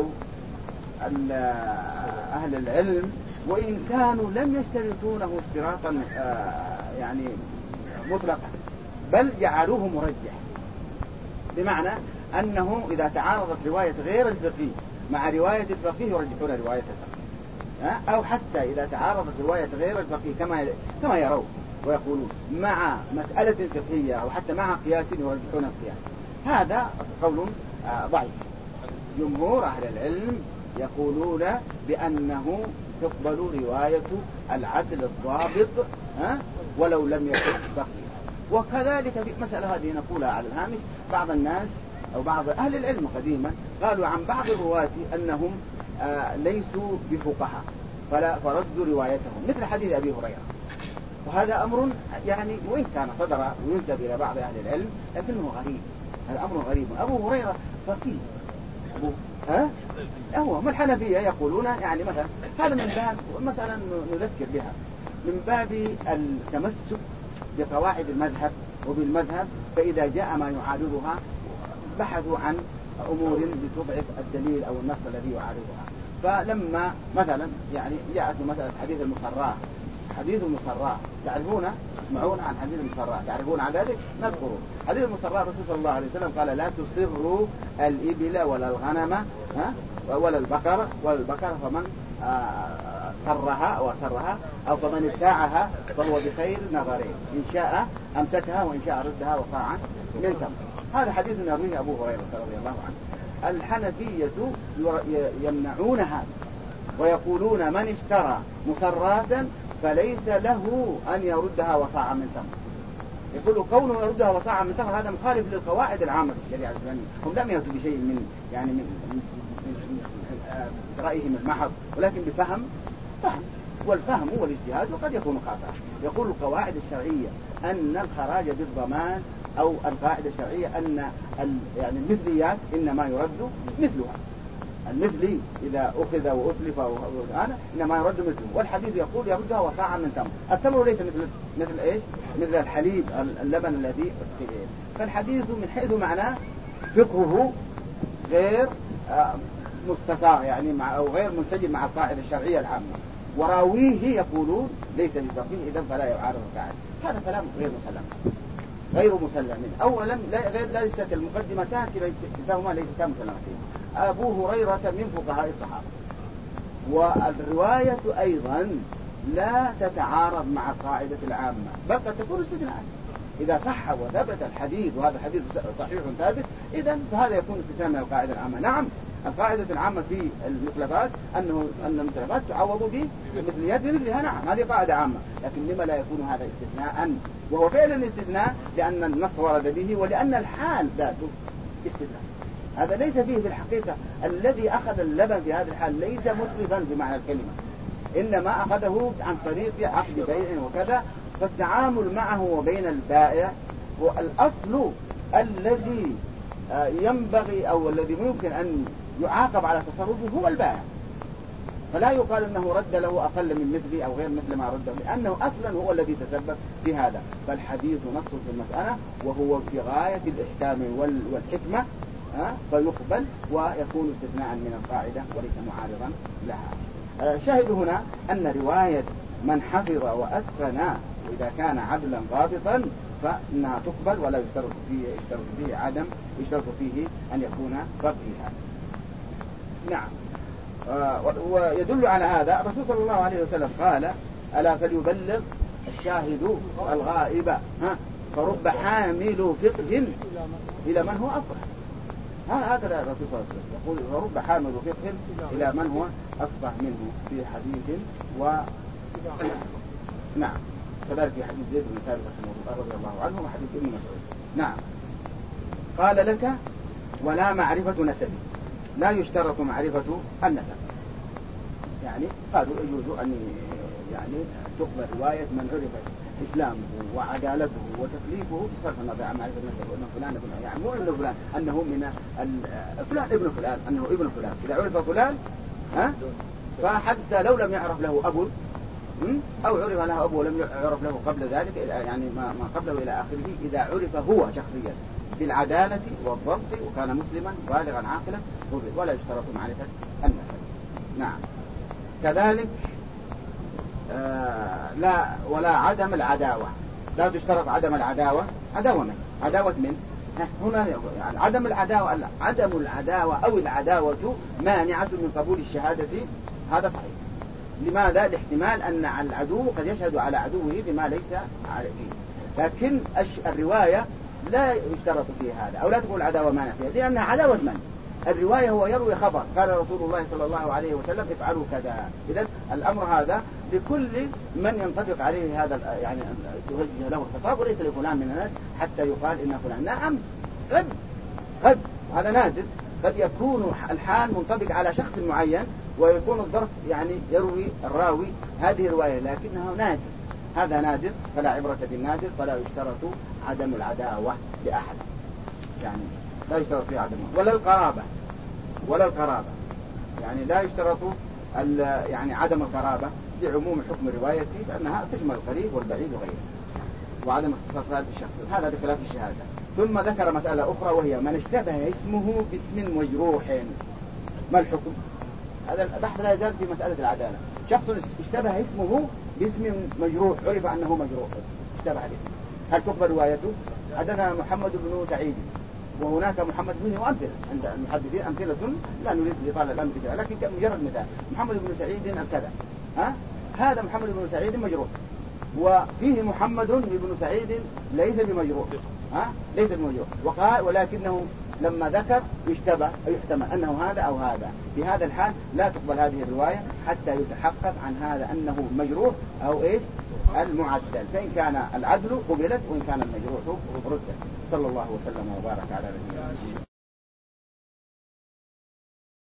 Speaker 1: أهل العلم، وإن كانوا لم يشترطونه اشتراطا يعني مطلقا، بل جعلوه مرجح، بمعنى أنه إذا تعارضت رواية غير الفقيه مع رواية الفقيه يرجحون رواية الفقيه، أو حتى إذا تعارضت رواية غير الفقيه كما يرون ويقولون مع مسألة فقهية أو حتى مع قياس يرجحون القياس. هذا قول ضعيف. جمهور أهل العلم يقولون بأنه تقبل رواية العدل الضابط ولو لم يكن فقيه. وكذلك في مسألة هذه نقولها على الهامش، بعض الناس أو بعض أهل العلم قديما قالوا عن بعض الرواة أنهم ليسوا بفقهاء فردوا روايتهم، مثل حديث أبي هريرة. وهذا أمر يعني وإن كان صدر وينسب إلى بعض أهل العلم لكنه غريب، هذا أمر غريب. أبو هريرة فقيه، هم الحنفية يقولون يعني مثلا هذا من باب مثلا نذكر بها من باب التمسك بقواعد المذهب وبالمذهب، فإذا جاء ما يعارضها بحثوا عن أمور لتضعف الدليل أو النص الذي يعارضها. فلما مثلا يعني جاءت مسألة حديث المصراء تعرفون، تسمعون عن حديث المصراء، تعرفون عن ذلك؟ نذكره. حديث المصراء الرسول صلى الله عليه وسلم قال لا تصروا الإبل ولا الغنم ولا البقر فمن سرها أو فمن ابتاعها فهو بخير نظرين، إن شاء أمسكها وإن شاء ردها وصاعا من تمر. هذا حديث يرويه أبو هريرة رضي الله عنه. الحنفية يمنعون هذا ويقولون من اشترى مسراتا فليس له أن يردها وصاعا من تمر. يقولوا كونه يردها وصاعا من تمر هذا مخالف للقواعد العامة في الشريعة الإسلامية. هم لم يأتوا بشيء من رأيهم المحض، ولكن بفهم والفهم والاجتهاد وقد يكون خاطئا. يقول القواعد الشرعية أن الخراج بالضمان، أو القاعدة الشرعية أن يعني المثليات إنما يرد مثلها. المثلي إذا أخذ وأتلف إنما يرد مثله، والحديث يقول يردها وصاعا من تمر. التمر ليس مثل إيش؟ مثل الحليب اللبن الذي أدخل. فالحديث من حيث معناه فقهه غير مستصاغ يعني أو غير منسجم مع القاعدة الشرعية العامة، وراويه يقولون ليس بفقيه إذن فلا يعارض القاعدة. هذا كلام غير مسلم. أولا ليست المقدمتان كلاهما ليستا مسلمتين. أبو هريرة من فقهاء الصحابة، والرواية أيضا لا تتعارض مع القاعدة العامة، بل قد تكون استثناء. إذا صح وثبت الحديث وهذا الحديث صحيح ثابت إذن فهذا يكون استثناء من القاعدة العامة. نعم القاعدة العامة في المخلفات أن المخلفات تعوض بمثليات بمثلها، نعم هذه قاعدة عامة، لكن لما لا يكون هذا استثناء؟ وهو فعلا استثناء لأن النص ورد به ولأن الحال ذاته استثناء. هذا ليس فيه في الحقيقة الذي أخذ اللبن في هذه الحال ليس مسرفا بمعنى الكلمة، إنما أخذه عن طريق عقد بيع وكذا. فالتعامل معه وبين البائع هو الأصل الذي ينبغي أو الذي ممكن أن يعاقب على تصرفه هو البائع، فلا يقال أنه رد له أقل من مثله أو غير مثل ما رده، لأنه أصلا هو الذي تسبب في هذا. فالحديث نص في المسألة وهو في غاية الإحكام والحكمة، فيقبل ويكون استثناء من القاعدة وليس معارضا لها. شاهد هنا أن رواية من حفظ وأتقن وإذا كان عدلا ضابطا فإنها تقبل ولا يشترط فيه أن يكون فقيها. نعم. ويدل على هذا الرسول صلى الله عليه وسلم قال ألا فليبلغ الشاهد الغائب فرب حامل فقه إلى من هو أفقه. هكذا الرسول صلى الله عليه وسلم يقول فرب حامل فقه إلى من هو أفقه منه في حديث نعم كذلك في حديث زيد بن ثابت رضي الله عنه وحديث ابن مسعود. نعم. قال لك ولا معرفة نسب، لا يشترط معرفة النسب. يعني قالوا يجوز أن يعني تقبل رواية من عرف إسلامه وعدالته وتكليفه بصرف النظر عن معرفة النسب، وأنه فلان ابن يعني مو ابن فلان أنه من فلان ابن فلان أنه ابن فلان. إذا عرف فلان فحتى لو لم يعرف له أب أو عرف له أبو ولم يعرف له قبل ذلك يعني ما قبله إلى آخره، إذا عرف هو شخصيا بالعدالة والضبط وكان مسلما بالغا عاقلا ولا يشترط معرفة النسب. نعم. كذلك لا ولا عدم العداوة، لا تشترط عدم العداوة. عداوة من هنا يعني عدم العداوة أو العداوة مانعة من قبول الشهادة، هذا صحيح. لماذا؟ لاحتمال أن العدو قد يشهد على عدوه بما ليس عليه، لكن الرواية لا يشترط فيها هذا أو لا تقول العداوة مانع فيها، لأنها عداوة من؟ الرواية هو يروي خبر قال رسول الله صلى الله عليه وسلم افعلوا كذا. إذن الأمر هذا لكل من ينطبق عليه هذا يعني توجه له الخطاب وليس لفلان من الناس حتى يقال إن فلان. نعم قد هذا نادر، قد يكون الحال منطبق على شخص معين ويكون الظرف يعني يروي الراوي هذه الرواية، لكنها نادر. هذا نادر فلا عبرة بالنادر، فلا يشترط عدم العداوة لأحد، يعني لا يشترط فيه عدم ولا القرابة يعني لا يشترط يعني عدم القرابة لعموم حكم روايته، لأنها تشمل القريب والبعيد وغيره، وعدم اختصاص هذا الشخص. هذا بخلاف الشهادة، ثم ذكر مسألة أخرى وهي من اشتبه اسمه باسم مجروح ما الحكم؟ هذا البحث لا يزال في مسألة العدالة. شخص اشتبه اسمه باسم مجروح، عرف أنه مجروح، اشتبه الاسم، هل تقبل روايته؟ حدثنا محمد بن سعيد، وهناك محمد بن وأمثلة عند المحدثين أمثلة لا نريد لطالب الأمر بها، لكن مجرد مثال. محمد بن سعيد الكذا، هذا محمد بن سعيد مجروح، وفيه محمد بن سعيد ليس بمجروح، ليس بمجروح، وقال ولكنه لما ذكر يشتبه أو يحتمل أنه هذا أو هذا. في هذا الحال لا تقبل هذه الرواية حتى يتحقق عن هذا أنه مجروح أو إيش المعدل، فإن كان العدل قبلت وإن كان المجروح ردت. صلى الله وسلم وبارك على نبينا محمد.